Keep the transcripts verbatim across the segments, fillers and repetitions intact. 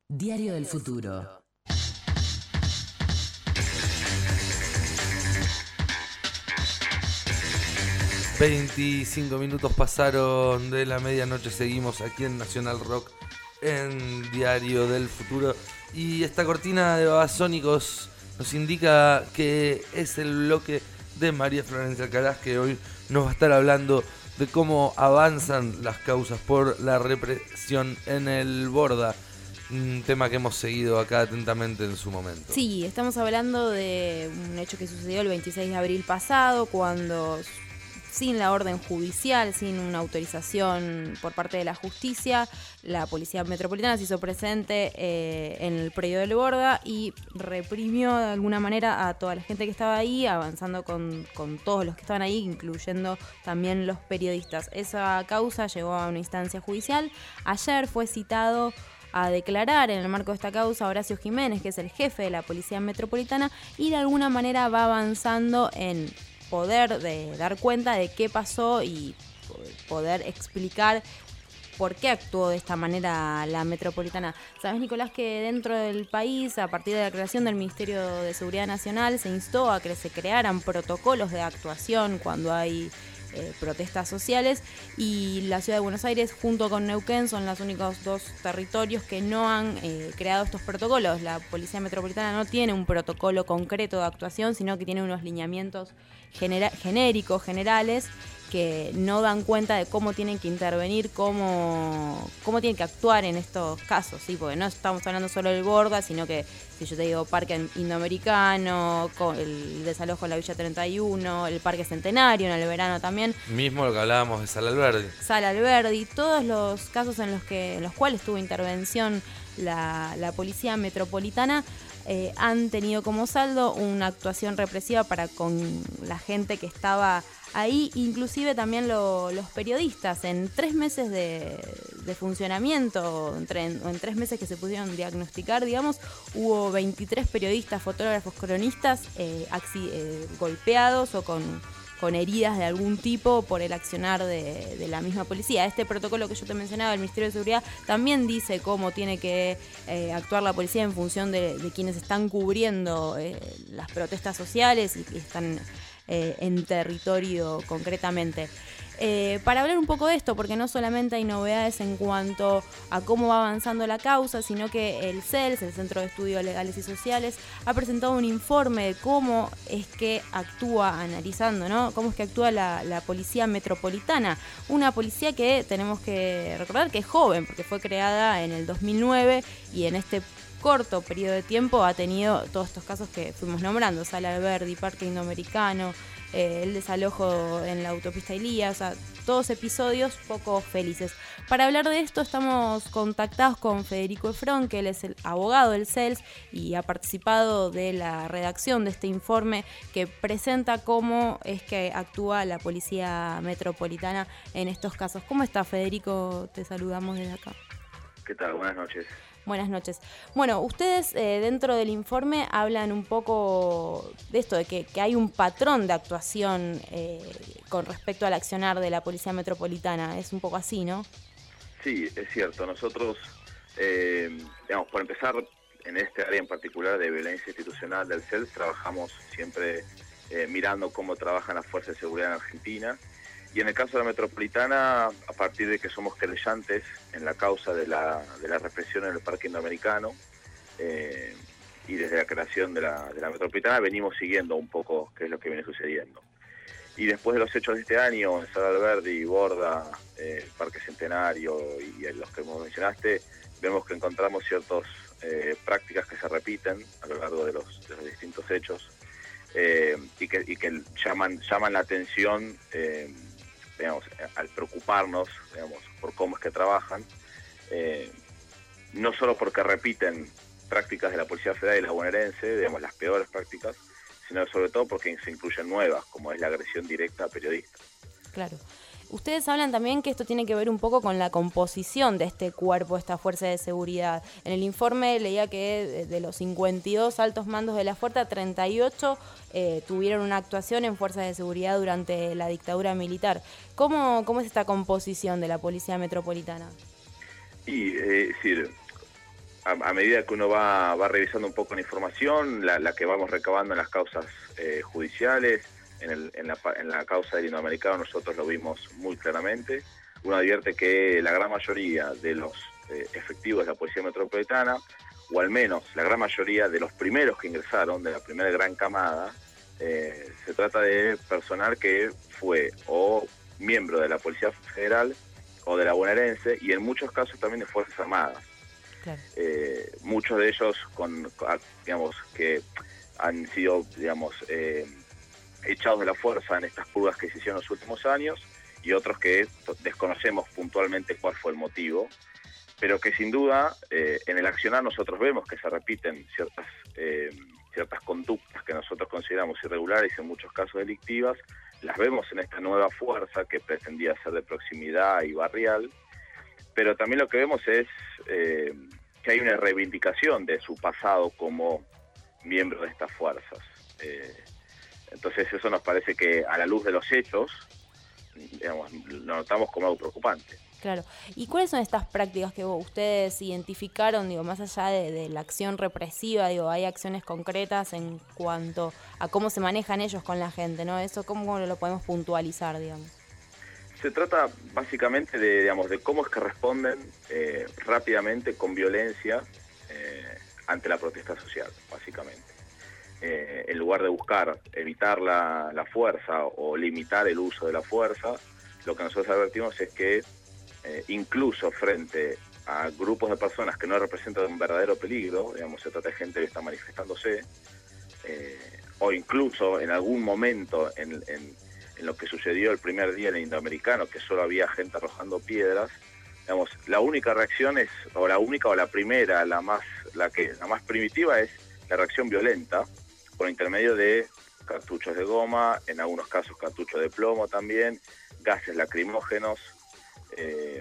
Diario del Futuro. veinticinco minutos pasaron de la medianoche, seguimos aquí en Nacional Rock, en Diario del Futuro. Y esta cortina de Babasónicos nos indica que es el bloque de María Florencia Alcaraz, que hoy nos va a estar hablando de cómo avanzan las causas por la represión en el Borda. Un tema que hemos seguido acá atentamente en su momento. Sí, estamos hablando de un hecho que sucedió el veintiséis de abril pasado, cuando, sin la orden judicial, sin una autorización por parte de la justicia, la Policía Metropolitana se hizo presente eh, en el predio del Borda y reprimió de alguna manera a toda la gente que estaba ahí, avanzando con, con todos los que estaban ahí, incluyendo también los periodistas. Esa causa llegó a una instancia judicial. Ayer fue citado a declarar en el marco de esta causa Horacio Jiménez, que es el jefe de la Policía Metropolitana, y de alguna manera va avanzando en poder de dar cuenta de qué pasó y poder explicar por qué actuó de esta manera la Metropolitana. Sabes, Nicolás, que dentro del país, a partir de la creación del Ministerio de Seguridad Nacional, se instó a que se crearan protocolos de actuación cuando hay Eh, protestas sociales, y la Ciudad de Buenos Aires junto con Neuquén son los únicos dos territorios que no han eh, creado estos protocolos. La Policía Metropolitana no tiene un protocolo concreto de actuación, sino que tiene unos lineamientos genera- genéricos, generales, que no dan cuenta de cómo tienen que intervenir, cómo, cómo tienen que actuar en estos casos, ¿sí? Porque no estamos hablando solo del Borda, sino que, si yo te digo Parque Indoamericano, el desalojo en la Villa treinta y uno, el Parque Centenario en el verano también. Mismo lo que hablábamos de Sala Alberdi. Sala Alberdi, todos los casos en los que en los cuales tuvo intervención la, la Policía Metropolitana eh, han tenido como saldo una actuación represiva para con la gente que estaba ahí, inclusive también lo, los periodistas. En tres meses de, de funcionamiento, entre, en, en tres meses que se pudieron diagnosticar, digamos, hubo veintitrés periodistas, fotógrafos, cronistas eh, axi, eh, golpeados o con, con heridas de algún tipo por el accionar de, de la misma policía. Este protocolo que yo te mencionaba del Ministerio de Seguridad también dice cómo tiene que eh, actuar la policía en función de, de quienes están cubriendo eh, las protestas sociales y que están Eh, en territorio concretamente. Eh, para hablar un poco de esto, porque no solamente hay novedades en cuanto a cómo va avanzando la causa, sino que el C E L S, el Centro de Estudios Legales y Sociales, ha presentado un informe de cómo es que actúa, analizando, ¿no? Cómo es que actúa la, la Policía Metropolitana. Una policía que tenemos que recordar que es joven, porque fue creada en el dos mil nueve y en este corto periodo de tiempo ha tenido todos estos casos que fuimos nombrando: Sala Alberdi, Parque Indoamericano, eh, el desalojo en la autopista Ilía, o sea, todos episodios poco felices. Para hablar de esto estamos contactados con Federico Efrón, que él es el abogado del C E L S y ha participado de la redacción de este informe que presenta cómo es que actúa la Policía Metropolitana en estos casos. ¿Cómo está, Federico? Te saludamos desde acá. ¿Qué tal? Buenas noches. Buenas noches. Bueno, ustedes eh, dentro del informe hablan un poco de esto, de que, que hay un patrón de actuación eh, con respecto al accionar de la Policía Metropolitana. Es un poco así, ¿no? Sí, es cierto. Nosotros, eh, digamos, por empezar, en este área en particular de violencia institucional del C E L S, trabajamos siempre eh, mirando cómo trabajan las fuerzas de seguridad en Argentina. Y en el caso de la Metropolitana, a partir de que somos querellantes en la causa de la, de la represión en el Parque Indoamericano, eh, y desde la creación de la, de la Metropolitana venimos siguiendo un poco qué es lo que viene sucediendo. Y después de los hechos de este año, en Sala Alberdi, Borda, eh, Parque Centenario y, y los que mencionaste, vemos que encontramos ciertas eh, prácticas que se repiten a lo largo de los, de los distintos hechos eh, y que, y que llaman, llaman la atención, eh, digamos, al preocuparnos, digamos, por cómo es que trabajan, eh, no solo porque repiten prácticas de la Policía Federal y la bonaerense, digamos, las peores prácticas, sino sobre todo porque se incluyen nuevas, como es la agresión directa a periodistas. Claro. Ustedes hablan también que esto tiene que ver un poco con la composición de este cuerpo, esta fuerza de seguridad. En el informe leía que de los cincuenta y dos altos mandos de la fuerza, treinta y ocho eh, tuvieron una actuación en fuerzas de seguridad durante la dictadura militar. ¿Cómo, cómo es esta composición de la Policía Metropolitana? Y, eh, es decir, a, a medida que uno va, va revisando un poco la información, la, la que vamos recabando en las causas eh, judiciales, en, el, en, la, en la causa del indoamericano nosotros lo vimos muy claramente. Uno advierte que la gran mayoría de los eh, efectivos de la Policía Metropolitana, o al menos la gran mayoría de los primeros que ingresaron, de la primera gran camada, eh, se trata de personal que fue o miembro de la Policía Federal o de la bonaerense, y en muchos casos también de Fuerzas Armadas. Claro. Eh, muchos de ellos con, digamos, que han sido, digamos, eh, echados de la fuerza en estas purgas que se hicieron en los últimos años, y otros que desconocemos puntualmente cuál fue el motivo, pero que sin duda eh, en el accionar nosotros vemos que se repiten ciertas eh, ciertas conductas que nosotros consideramos irregulares y en muchos casos delictivas, las vemos en esta nueva fuerza que pretendía ser de proximidad y barrial, pero también lo que vemos es eh, que hay una reivindicación de su pasado como miembro de estas fuerzas. Eh, entonces eso nos parece que a la luz de los hechos, digamos, lo notamos como algo preocupante. Claro. ¿Y cuáles son estas prácticas que ustedes identificaron, digo, más allá de, de la acción represiva? Digo, hay acciones concretas en cuanto a cómo se manejan ellos con la gente, ¿no? Eso, ¿cómo lo podemos puntualizar, digamos? Se trata básicamente de, digamos, de cómo es que responden eh, rápidamente con violencia eh, ante la protesta social, básicamente. Eh, en lugar de buscar evitar la, la fuerza o limitar el uso de la fuerza, lo que nosotros advertimos es que eh, incluso frente a grupos de personas que no representan un verdadero peligro, digamos, se trata de gente que está manifestándose, eh, o incluso en algún momento en, en, en lo que sucedió el primer día en el Indoamericano, que solo había gente arrojando piedras, digamos, la única reacción es, o la única o la primera, la más, la que, la más primitiva es la reacción violenta, por intermedio de cartuchos de goma, en algunos casos cartuchos de plomo también, gases lacrimógenos, eh,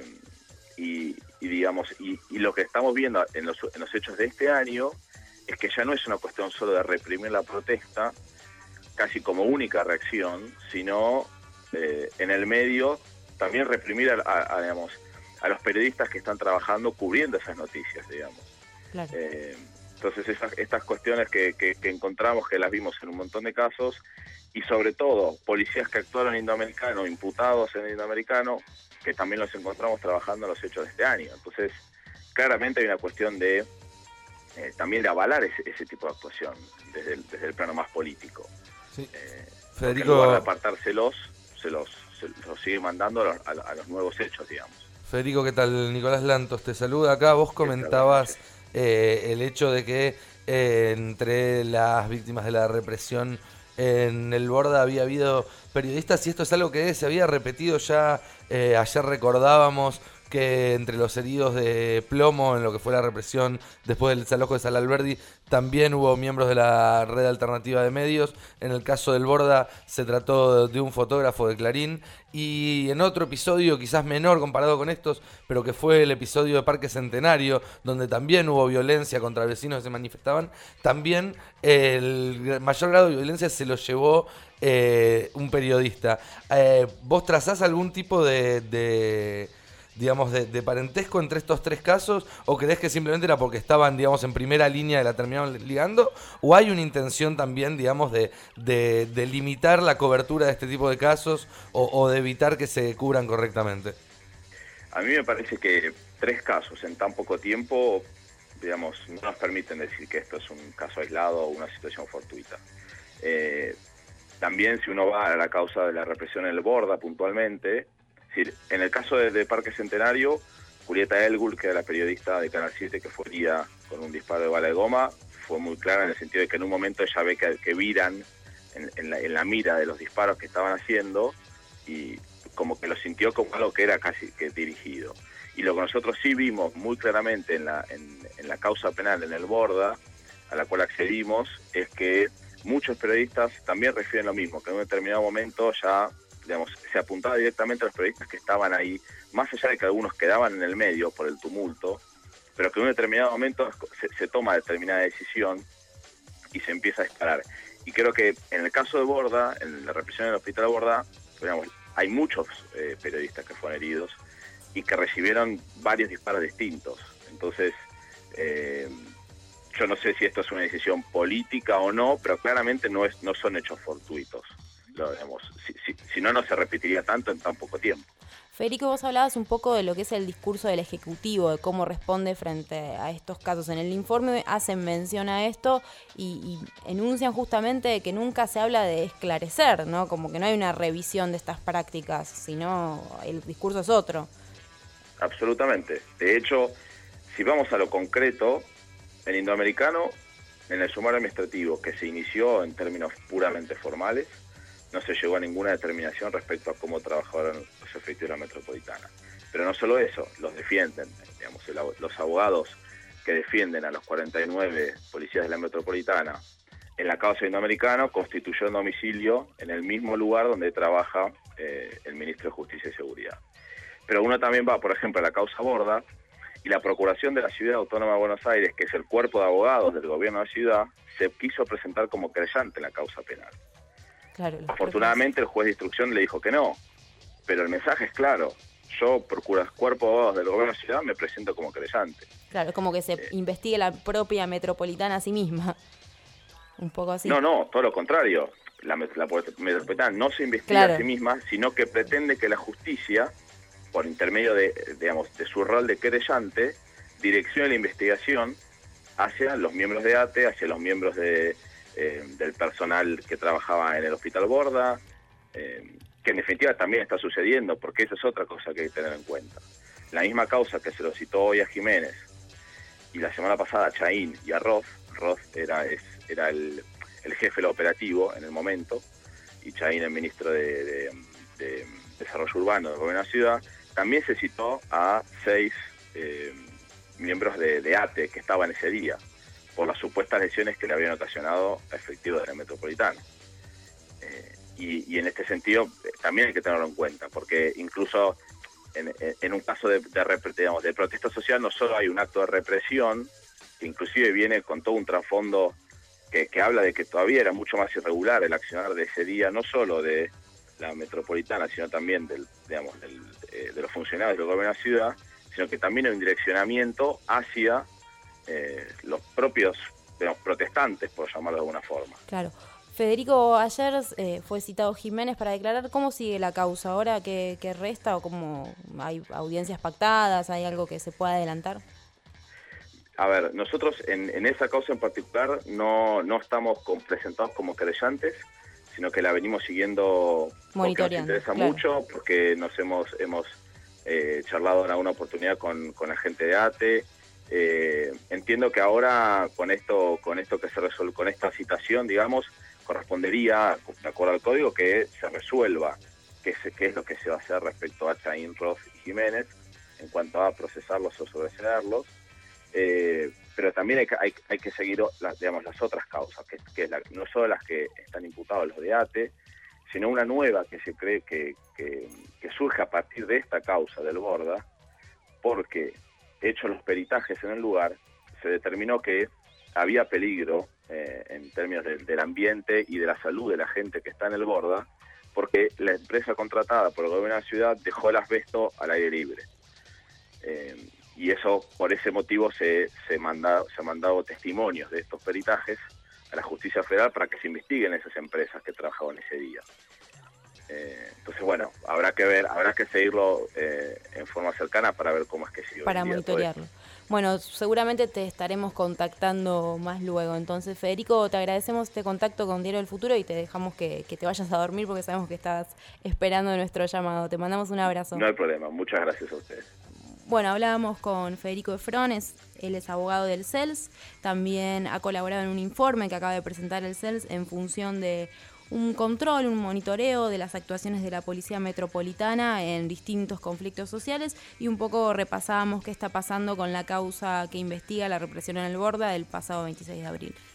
y, y digamos, y, y lo que estamos viendo en los, en los hechos de este año es que ya no es una cuestión solo de reprimir la protesta, casi como única reacción, sino eh, en el medio también reprimir a, a, a, digamos, a los periodistas que están trabajando cubriendo esas noticias, digamos. Claro. Eh, Entonces esas, estas cuestiones que, que, que encontramos, que las vimos en un montón de casos, y sobre todo policías que actuaron en Indoamericano, imputados en Indoamericano, que también los encontramos trabajando en los hechos de este año. Entonces, claramente hay una cuestión de eh, también de avalar ese, ese tipo de actuación desde el, desde el plano más político. Sí. Eh, Federico, en lugar de apartárselos, se los, se los sigue mandando a los, a, a los nuevos hechos, digamos. Federico, ¿qué tal? Nicolás Lantos te saluda acá. Vos comentabas eh, el hecho de que eh, entre las víctimas de la represión en el Borda había habido periodistas, y esto es algo que se había repetido ya. Eh, ayer recordábamos que entre los heridos de plomo en lo que fue la represión después del desalojo de Sala Alberdi también hubo miembros de la red alternativa de medios. En el caso del Borda se trató de un fotógrafo de Clarín, y en otro episodio quizás menor comparado con estos, pero que fue el episodio de Parque Centenario, donde también hubo violencia contra vecinos que se manifestaban, también el mayor grado de violencia se lo llevó eh, un periodista. Eh, ¿Vos trazás algún tipo de... de digamos, de, de parentesco entre estos tres casos, o crees que simplemente era porque estaban, digamos, en primera línea y la terminaron ligando, o hay una intención también, digamos, de, de, de limitar la cobertura de este tipo de casos, o, o de evitar que se cubran correctamente? A mí me parece que tres casos en tan poco tiempo, digamos, no nos permiten decir que esto es un caso aislado o una situación fortuita. Eh, también, si uno va a la causa de la represión en el Borda puntualmente, en el caso de, de Parque Centenario, Julieta Elgul, que era la periodista de Canal siete que fue herida con un disparo de bala de goma, fue muy clara en el sentido de que en un momento ella ve que, que viran en, en, la, en la mira de los disparos que estaban haciendo, y como que lo sintió como algo que era casi que dirigido. Y lo que nosotros sí vimos muy claramente en la, en, en la causa penal en el Borda, a la cual accedimos, es que muchos periodistas también refieren lo mismo, que en un determinado momento ya... digamos, se apuntaba directamente a los periodistas que estaban ahí, más allá de que algunos quedaban en el medio por el tumulto, pero que en un determinado momento se, se toma determinada decisión y se empieza a disparar. Y creo que en el caso de Borda, en la represión del hospital de Borda, digamos, hay muchos eh, periodistas que fueron heridos y que recibieron varios disparos distintos. Entonces, eh, yo no sé si esto es una decisión política o no, pero claramente no es no son hechos fortuitos. Lo, digamos, si, si, si no, no se repetiría tanto en tan poco tiempo. Federico, vos hablabas un poco de lo que es el discurso del Ejecutivo, de cómo responde frente a estos casos. En el informe hacen mención a esto y, y enuncian justamente que nunca se habla de esclarecer, ¿no? Como que no hay una revisión de estas prácticas, sino el discurso es otro. Absolutamente. De hecho, si vamos a lo concreto, en Indoamericano, en el sumario administrativo que se inició en términos puramente formales, no se llegó a ninguna determinación respecto a cómo trabajaban los efectivos de la metropolitana. Pero no solo eso, los defienden, digamos, el, los abogados que defienden a los cuarenta y nueve policías de la metropolitana en la causa Indoamericano constituyó un domicilio en el mismo lugar donde trabaja eh, el ministro de Justicia y Seguridad. Pero uno también va, por ejemplo, a la causa Borda, y la Procuración de la Ciudad Autónoma de Buenos Aires, que es el cuerpo de abogados del gobierno de la ciudad, se quiso presentar como creyente en la causa penal. Claro, Afortunadamente el juez de instrucción le dijo que no, pero el mensaje es claro: yo, procura cuerpo de abogados del gobierno de la ciudad, me presento como creyente. Claro, es como que se eh, investigue la propia metropolitana a sí misma, un poco así. No, no, todo lo contrario. La, la metropolitana no se investiga claro. a sí misma, sino que pretende que la justicia, por intermedio de, digamos, de su rol de querellante, direccione la investigación hacia los miembros de A T E, hacia los miembros de... Eh, del personal que trabajaba en el Hospital Borda, eh, que en definitiva también está sucediendo, porque esa es otra cosa que hay que tener en cuenta. La misma causa que se lo citó hoy a Jiménez y la semana pasada a Chaín y a Roth, Roth era, es, era el, el jefe del operativo en el momento, y Chaín el ministro de, de, de Desarrollo Urbano del gobierno de la ciudad, también se citó a seis eh, miembros de, de A T E que estaban ese día, por las supuestas lesiones que le habían ocasionado a efectivos de la metropolitana. Eh, y, y en este sentido eh, también hay que tenerlo en cuenta, porque incluso en, en un caso de, de, digamos, de protesta social no solo hay un acto de represión, que inclusive viene con todo un trasfondo que, que habla de que todavía era mucho más irregular el accionar de ese día, no solo de la metropolitana, sino también del, digamos, del, eh, de los funcionarios del gobierno de la ciudad, sino que también hay un direccionamiento hacia Eh, los propios, digamos, protestantes, por llamarlo de alguna forma. Claro. Federico, ayer eh, fue citado Jiménez para declarar. ¿Cómo sigue la causa ahora? ¿Qué, qué resta? ¿O cómo hay audiencias pactadas? ¿Hay algo que se pueda adelantar? A ver, nosotros en, en esa causa en particular no, no estamos con, presentados como creyentes, sino que la venimos siguiendo porque nos interesa claro. mucho, porque nos hemos hemos eh, charlado en alguna oportunidad con, con la gente de A T E. Eh, entiendo que ahora con esto con esto que se resuelve, con esta citación, digamos, correspondería, de acuerdo al código, que se resuelva qué es, qué es lo que se va a hacer respecto a Chaín, Roth y Jiménez en cuanto a procesarlos o sobreseerlos, eh, pero también hay que, hay, hay que seguir las, digamos, las otras causas, que, que es la, no solo las que están imputados los de A T E, sino una nueva que se cree que, que, que surge a partir de esta causa del Borda, porque hechos los peritajes en el lugar, se determinó que había peligro eh, en términos de, del ambiente y de la salud de la gente que está en el Borda, porque la empresa contratada por el gobierno de la ciudad dejó el asbesto al aire libre. Eh, y eso, por ese motivo, se, se, manda, se han mandado testimonios de estos peritajes a la justicia federal para que se investiguen esas empresas que trabajaban ese día. Eh, entonces, bueno, habrá que ver, habrá que seguirlo eh, en forma cercana para ver cómo es que sigue. Para monitorearlo. Bueno, seguramente te estaremos contactando más luego. Entonces, Federico, te agradecemos este contacto con Diario del Futuro y te dejamos que, que te vayas a dormir porque sabemos que estás esperando nuestro llamado. Te mandamos un abrazo. No hay problema, muchas gracias a ustedes. Bueno, hablábamos con Federico Efrones, él es abogado del C E L S, también ha colaborado en un informe que acaba de presentar el C E L S en función de un control, un monitoreo de las actuaciones de la Policía Metropolitana en distintos conflictos sociales y un poco repasábamos qué está pasando con la causa que investiga la represión en el Borda del pasado veintiséis de abril.